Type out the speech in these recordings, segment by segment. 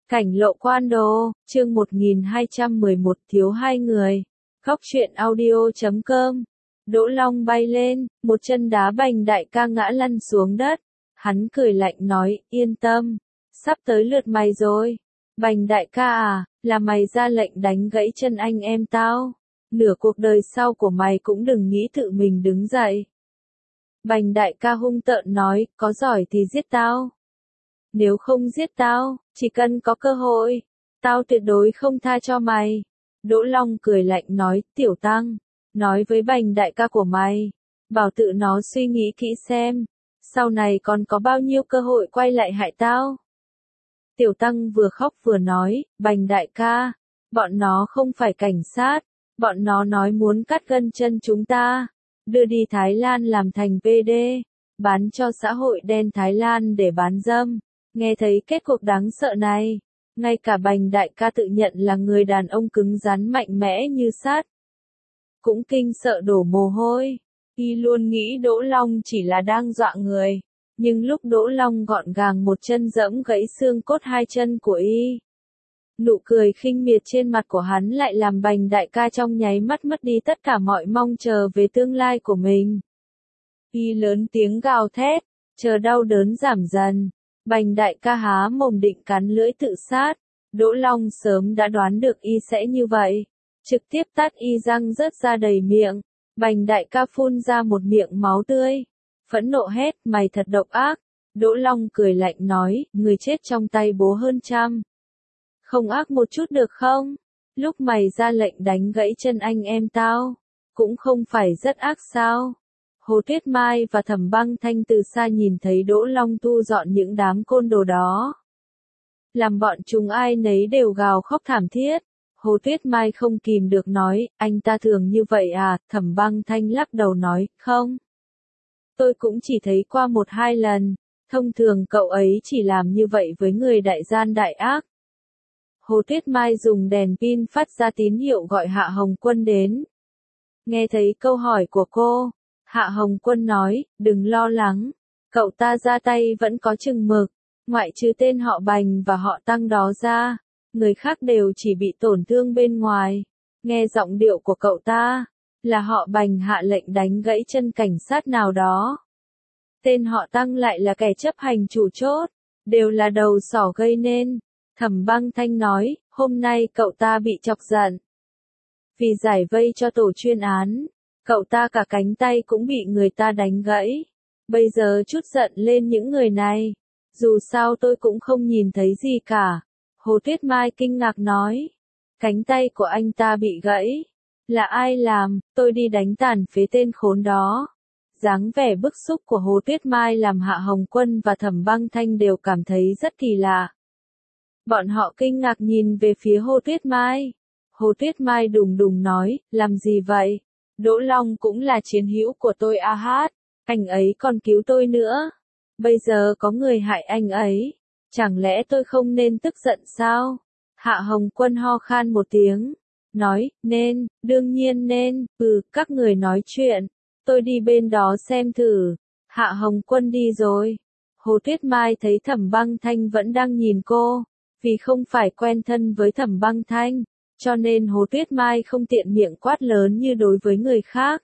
Cảnh lộ quan đồ, chương 1211 thiếu hai người. Góc truyện audio.com. Đỗ Long bay lên, một chân đá Bành đại ca ngã lăn xuống đất. Hắn cười lạnh nói, yên tâm, sắp tới lượt mày rồi. Bành đại ca à, là mày ra lệnh đánh gãy chân anh em tao. Nửa cuộc đời sau của mày cũng đừng nghĩ tự mình đứng dậy. Bành đại ca hung tợn nói, có giỏi thì giết tao. Nếu không giết tao, chỉ cần có cơ hội, tao tuyệt đối không tha cho mày. Đỗ Long cười lạnh nói, tiểu tăng, nói với Bành đại ca của mày, bảo tự nó suy nghĩ kỹ xem, sau này còn có bao nhiêu cơ hội quay lại hại tao. Tiểu tăng vừa khóc vừa nói, Bành đại ca, bọn nó không phải cảnh sát, bọn nó nói muốn cắt gân chân chúng ta, đưa đi Thái Lan làm thành PD, bán cho xã hội đen Thái Lan để bán dâm. Nghe thấy kết cục đáng sợ này, ngay cả Bành đại ca tự nhận là người đàn ông cứng rắn mạnh mẽ như sắt, cũng kinh sợ đổ mồ hôi. Y luôn nghĩ Đỗ Long chỉ là đang dọa người, nhưng lúc Đỗ Long gọn gàng một chân giẫm gãy xương cốt hai chân của Y, nụ cười khinh miệt trên mặt của hắn lại làm Bành đại ca trong nháy mắt mất đi tất cả mọi mong chờ về tương lai của mình. Y lớn tiếng gào thét, chờ đau đớn giảm dần. Bành đại ca há mồm định cắn lưỡi tự sát, Đỗ Long sớm đã đoán được Y sẽ như vậy, trực tiếp tát Y răng rớt ra đầy miệng. Bành đại ca phun ra một miệng máu tươi, phẫn nộ hét, mày thật độc ác. Đỗ Long cười lạnh nói, người chết trong tay bố hơn trăm. Không ác một chút được không? Lúc mày ra lệnh đánh gãy chân anh em tao, cũng không phải rất ác sao? Hồ Tuyết Mai và Thẩm Băng Thanh từ xa nhìn thấy Đỗ Long thu dọn những đám côn đồ đó, làm bọn chúng ai nấy đều gào khóc thảm thiết. Hồ Tuyết Mai không kìm được nói, anh ta thường như vậy à? Thẩm Băng Thanh lắc đầu nói, không. Tôi cũng chỉ thấy qua một hai lần, thông thường cậu ấy chỉ làm như vậy với người đại gian đại ác. Hồ Tuyết Mai dùng đèn pin phát ra tín hiệu gọi Hạ Hồng Quân đến. Nghe thấy câu hỏi của cô, Hạ Hồng Quân nói, đừng lo lắng, cậu ta ra tay vẫn có chừng mực, ngoại trừ tên họ Bành và họ Tăng đó ra, người khác đều chỉ bị tổn thương bên ngoài. Nghe giọng điệu của cậu ta, là họ Bành hạ lệnh đánh gãy chân cảnh sát nào đó. Tên họ Tăng lại là kẻ chấp hành chủ chốt, đều là đầu sỏ gây nên. Thẩm Băng Thanh nói, hôm nay cậu ta bị chọc giận. Vì giải vây cho tổ chuyên án, cậu ta cả cánh tay cũng bị người ta đánh gãy. Bây giờ chút giận lên những người này. Dù sao tôi cũng không nhìn thấy gì cả. Hồ Tuyết Mai kinh ngạc nói. Cánh tay của anh ta bị gãy. Là ai làm, tôi đi đánh tàn phế tên khốn đó. Dáng vẻ bức xúc của Hồ Tuyết Mai làm Hạ Hồng Quân và Thẩm Băng Thanh đều cảm thấy rất kỳ lạ. Bọn họ kinh ngạc nhìn về phía Hồ Tuyết Mai. Hồ Tuyết Mai đùng đùng nói, làm gì vậy? Đỗ Long cũng là chiến hữu của tôi a hát, anh ấy còn cứu tôi nữa. Bây giờ có người hại anh ấy, chẳng lẽ tôi không nên tức giận sao? Hạ Hồng Quân ho khan một tiếng, nói, nên, đương nhiên nên, các người nói chuyện, tôi đi bên đó xem thử. Hạ Hồng Quân đi rồi. Hồ Tuyết Mai thấy Thẩm Băng Thanh vẫn đang nhìn cô, vì không phải quen thân với Thẩm Băng Thanh, cho nên Hồ Tuyết Mai không tiện miệng quát lớn như đối với người khác.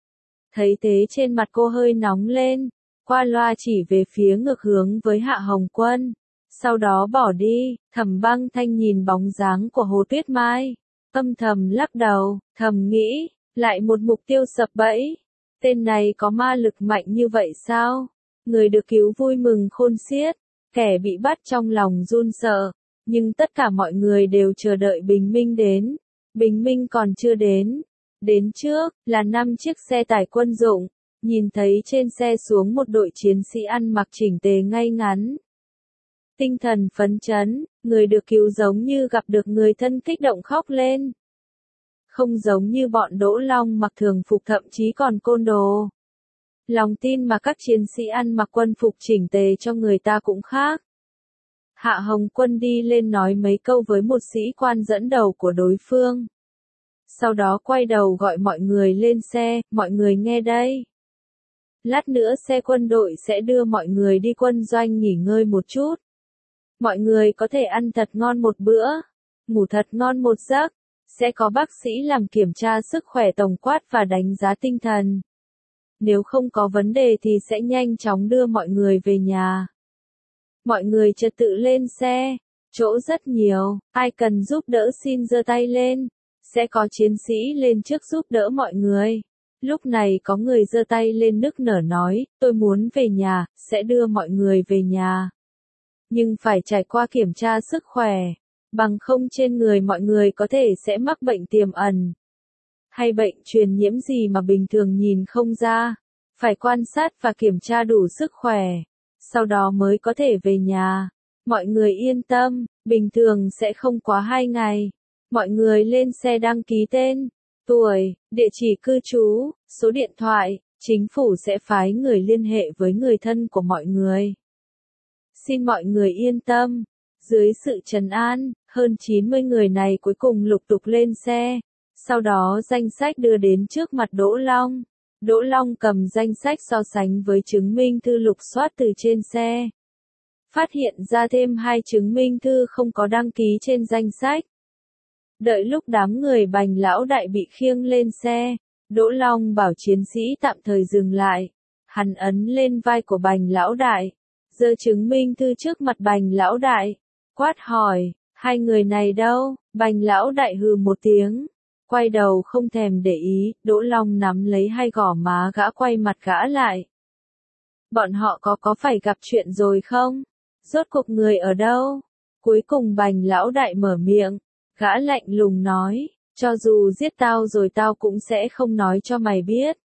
Thấy thế trên mặt cô hơi nóng lên, qua loa chỉ về phía ngược hướng với Hạ Hồng Quân, sau đó bỏ đi. Thẩm Băng Thanh nhìn bóng dáng của Hồ Tuyết Mai, âm thầm lắc đầu, thầm nghĩ, lại một mục tiêu sập bẫy. Tên này có ma lực mạnh như vậy sao? Người được cứu vui mừng khôn xiết, kẻ bị bắt trong lòng run sợ. Nhưng tất cả mọi người đều chờ đợi bình minh đến. Bình minh còn chưa đến. Đến trước, là 5 chiếc xe tải quân dụng. Nhìn thấy trên xe xuống một đội chiến sĩ ăn mặc chỉnh tề ngay ngắn. Tinh thần phấn chấn, người được cứu giống như gặp được người thân kích động khóc lên. Không giống như bọn Đỗ Long mặc thường phục thậm chí còn côn đồ. Lòng tin mà các chiến sĩ ăn mặc quân phục chỉnh tề cho người ta cũng khác. Hạ Hồng Quân đi lên nói mấy câu với một sĩ quan dẫn đầu của đối phương. Sau đó quay đầu gọi mọi người lên xe, mọi người nghe đây. Lát nữa xe quân đội sẽ đưa mọi người đi quân doanh nghỉ ngơi một chút. mọi người có thể ăn thật ngon một bữa, ngủ thật ngon một giấc, sẽ có bác sĩ làm kiểm tra sức khỏe tổng quát và đánh giá tinh thần. Nếu không có vấn đề thì sẽ nhanh chóng đưa mọi người về nhà. Mọi người trật tự lên xe, chỗ rất nhiều, ai cần giúp đỡ xin giơ tay lên, sẽ có chiến sĩ lên trước giúp đỡ mọi người. Lúc này có người giơ tay lên nức nở nói, tôi muốn về nhà, sẽ đưa mọi người về nhà. Nhưng phải trải qua kiểm tra sức khỏe, bằng không trên người mọi người có thể sẽ mắc bệnh tiềm ẩn. Hay bệnh truyền nhiễm gì mà bình thường nhìn không ra, phải quan sát và kiểm tra đủ sức khỏe, sau đó mới có thể về nhà. Mọi người yên tâm, bình thường sẽ không quá 2 ngày. Mọi người lên xe đăng ký tên, tuổi, địa chỉ cư trú, số điện thoại, chính phủ sẽ phái người liên hệ với người thân của mọi người. Xin mọi người yên tâm, dưới sự trấn an, hơn 90 người này cuối cùng lục tục lên xe. Sau đó danh sách đưa đến trước mặt Đỗ Long. Đỗ Long cầm danh sách so sánh với chứng minh thư lục soát từ trên xe. Phát hiện ra thêm 2 chứng minh thư không có đăng ký trên danh sách. Đợi lúc đám người Bành lão đại bị khiêng lên xe, Đỗ Long bảo chiến sĩ tạm thời dừng lại. Hắn ấn lên vai của Bành lão đại, giơ chứng minh thư trước mặt Bành lão đại, quát hỏi, 2 người này đâu? Bành lão đại hừ một tiếng, quay đầu không thèm để ý. Đỗ Long nắm lấy 2 gò má gã, quay mặt gã lại. Bọn họ có phải gặp chuyện rồi không? Rốt cuộc người ở đâu? Cuối cùng Bành lão đại mở miệng, gã lạnh lùng nói, cho dù giết tao rồi tao cũng sẽ không nói cho mày biết.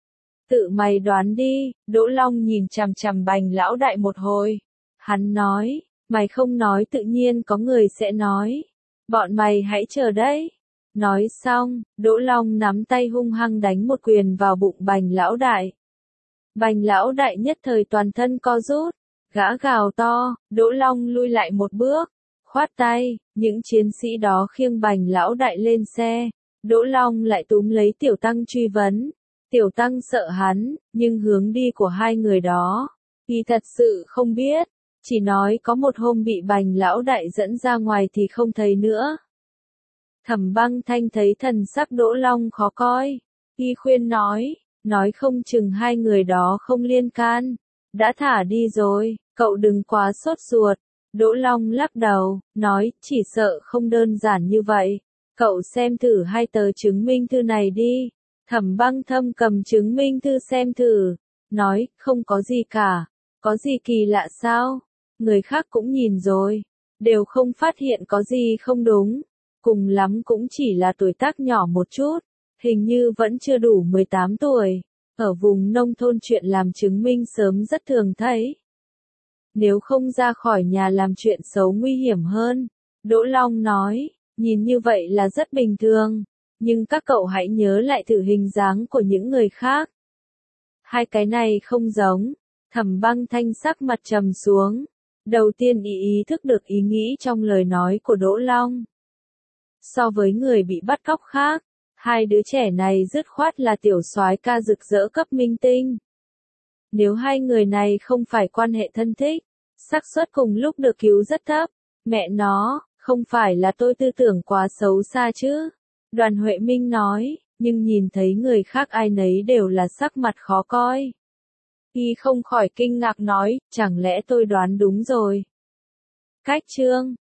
Tự mày đoán đi. Đỗ Long nhìn chằm chằm Bành lão đại một hồi. Hắn nói, mày không nói tự nhiên có người sẽ nói. Bọn mày hãy chờ đấy. Nói xong, Đỗ Long nắm tay hung hăng đánh một quyền vào bụng Bành lão đại. Bành lão đại nhất thời toàn thân co rút, gã gào to. Đỗ Long lui lại một bước, khoát tay, những chiến sĩ đó khiêng Bành lão đại lên xe. Đỗ Long lại túm lấy Tiểu Tăng truy vấn. Tiểu Tăng sợ hắn, nhưng hướng đi của 2 người đó, y thật sự không biết, chỉ nói có một hôm bị Bành lão đại dẫn ra ngoài thì không thấy nữa. Thẩm Băng Thanh thấy thần sắc Đỗ Long khó coi, y khuyên nói không chừng 2 người đó không liên can, đã thả đi rồi, cậu đừng quá sốt ruột. Đỗ Long lắc đầu, nói, chỉ sợ không đơn giản như vậy, cậu xem thử 2 tờ chứng minh thư này đi. Thẩm Băng Thâm cầm chứng minh thư xem thử, nói, không có gì cả, có gì kỳ lạ sao? Người khác cũng nhìn rồi, đều không phát hiện có gì không đúng, cùng lắm cũng chỉ là tuổi tác nhỏ một chút, hình như vẫn chưa đủ 18 tuổi, ở vùng nông thôn chuyện làm chứng minh sớm rất thường thấy. Nếu không ra khỏi nhà làm chuyện xấu nguy hiểm hơn, Đỗ Long nói, nhìn như vậy là rất bình thường. Nhưng các cậu hãy nhớ lại thử hình dáng của những người khác. 2 cái này không giống. Thẩm Băng Thanh sắc mặt trầm xuống. Đầu tiên ý thức được ý nghĩ trong lời nói của Đỗ Long. So với người bị bắt cóc khác, 2 đứa trẻ này dứt khoát là tiểu soái ca rực rỡ cấp minh tinh. Nếu 2 người này không phải quan hệ thân thích, xác suất cùng lúc được cứu rất thấp. Mẹ nó, không phải là tôi tư tưởng quá xấu xa chứ? Đoàn Huệ Minh nói, nhưng nhìn thấy người khác ai nấy đều là sắc mặt khó coi. Y không khỏi kinh ngạc nói, chẳng lẽ tôi đoán đúng rồi? Cách chương